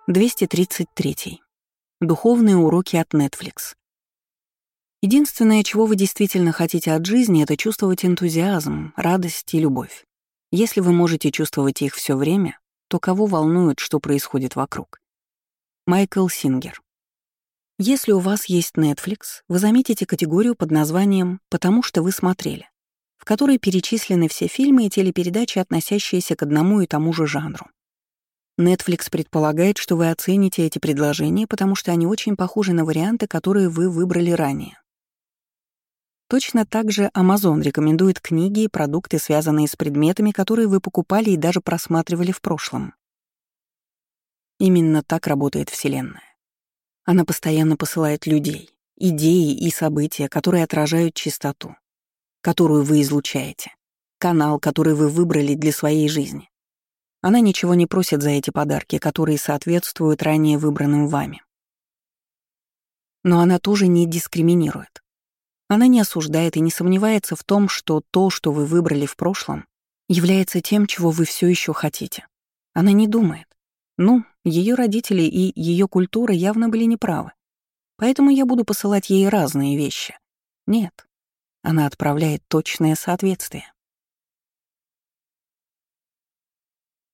233. Духовные уроки от Netflix. Единственное, чего вы действительно хотите от жизни, это чувствовать энтузиазм, радость и любовь. Если вы можете чувствовать их все время, то кого волнует, что происходит вокруг? Майкл Сингер. Если у вас есть Netflix, вы заметите категорию под названием «Потому что вы смотрели», в которой перечислены все фильмы и телепередачи, относящиеся к одному и тому же жанру. Netflix предполагает, что вы оцените эти предложения, потому что они очень похожи на варианты, которые вы выбрали ранее. Точно так же Amazon рекомендует книги и продукты, связанные с предметами, которые вы покупали и даже просматривали в прошлом. Именно так работает Вселенная. Она постоянно посылает людей, идеи и события, которые отражают чистоту, которую вы излучаете, канал, который вы выбрали для своей жизни. Она ничего не просит за эти подарки, которые соответствуют ранее выбранным вами. Но она тоже не дискриминирует. Она не осуждает и не сомневается в том, что то, что вы выбрали в прошлом, является тем, чего вы все еще хотите. Она не думает. Ее родители и ее культура явно были неправы. Поэтому я буду посылать ей разные вещи. Нет. Она отправляет точное соответствие.